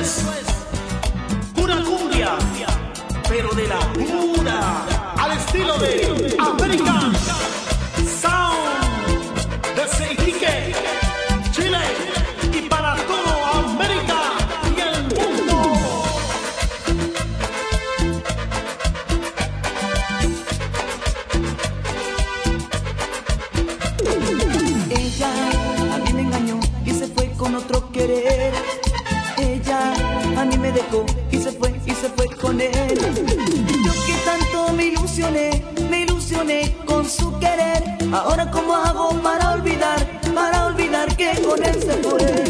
es pura cumbia, pero de la pura, al estilo de American Sound de Seitique, Chile, y para todo América y el mundo. Ella a mí me engañó y se fue con otro querer. Ella a mí me dejó y se fue con él. Yo que tanto me ilusioné con su querer. Ahora cómo hago para olvidar que con él se fue.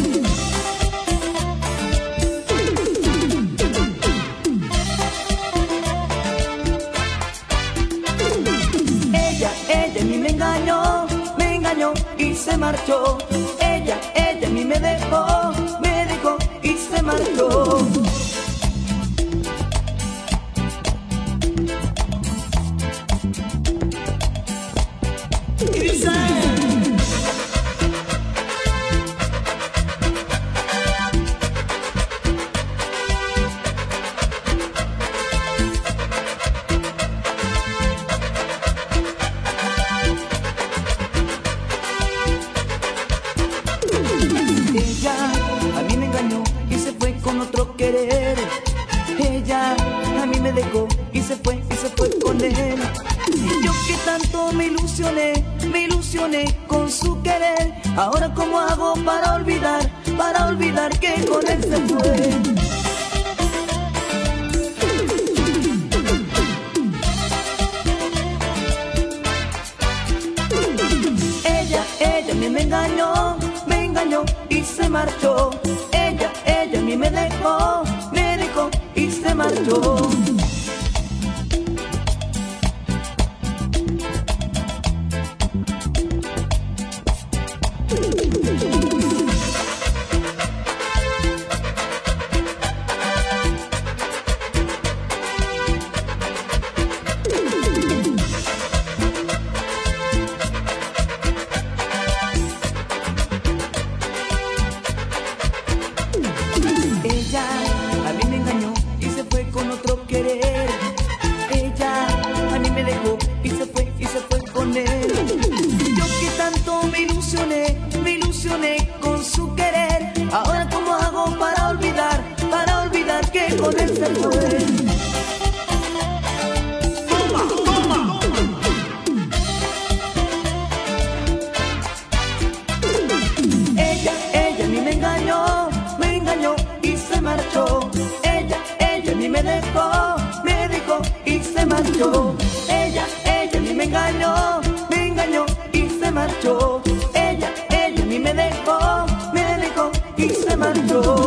Ella a mí me engañó y se marchó. Ella a mí me dejó y se marchó. Y dice: Ella a mí me engañó y se fue con otro querer. Ella a mí me dejó y se fue con él. Y yo que tanto me ilusioné con su querer. Ahora cómo hago para olvidar que con él se fue. Ella a mí me engañó y se marchó. Ella a mí me dejó y se marchó. Ella a mí me engañó y se fue con otro querer. Ella a mí me dejó y se fue con él. Yo que tanto me ilusioné con su querer. Ahora cómo hago para olvidar que con él se fue. Ella a mí me engañó y se marchó. Ella a mí me dejó y se marchó. Ella a mí me engañó y se marchó. Ella a mí me dejó y se marchó.